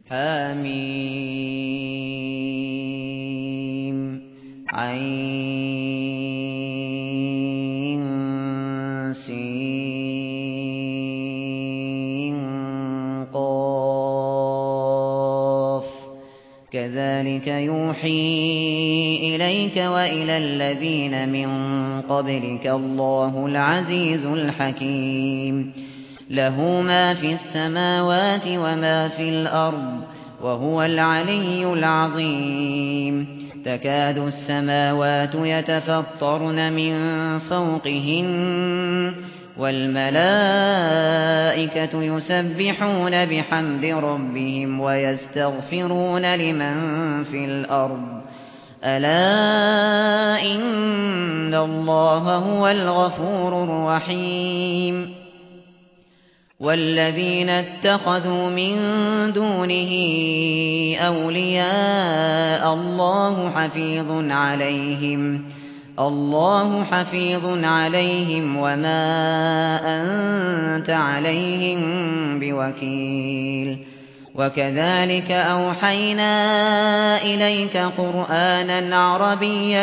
حم عين سين قاف كذلك يوحي إليك وإلى الذين من قبلك الله العزيز الحكيم له ما في السماوات وما في الأرض وهو العلي العظيم تكاد السماوات يتفطرن من فوقهن والملائكة يسبحون بحمد ربهم ويستغفرون لمن في الأرض ألا إن الله هو الغفور الرحيم والذين اتخذوا من دونه أولياء الله حفيظ عليهم وما أنت عليهم بوكيل وكذلك أوحينا إليك قرآنا عربيا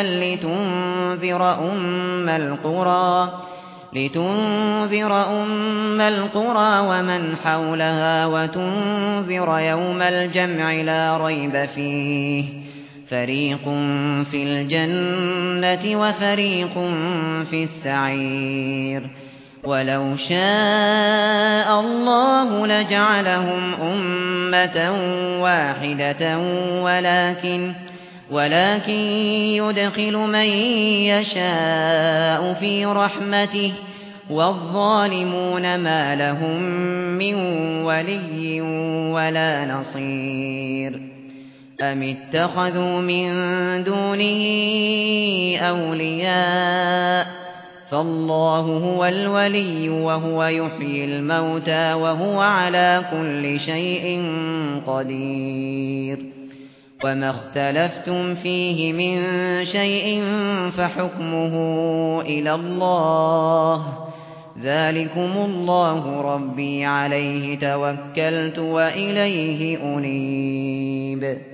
لتنذر أم القرى ومن حولها وتنذر يوم الجمع لا ريب فيه فريق في الجنة وفريق في السعير ولو شاء الله لجعلهم أمة واحدة ولكن يدخل من يشاء في رحمته والظالمون ما لهم من ولي ولا نصير أم اتخذوا من دونه أولياء فالله هو الولي وهو يحيي الموتى وهو على كل شيء قدير وما اختلفتم فيه من شيء فحكمه إلى الله ذلكم الله ربي عليه توكلت وإليه أنيب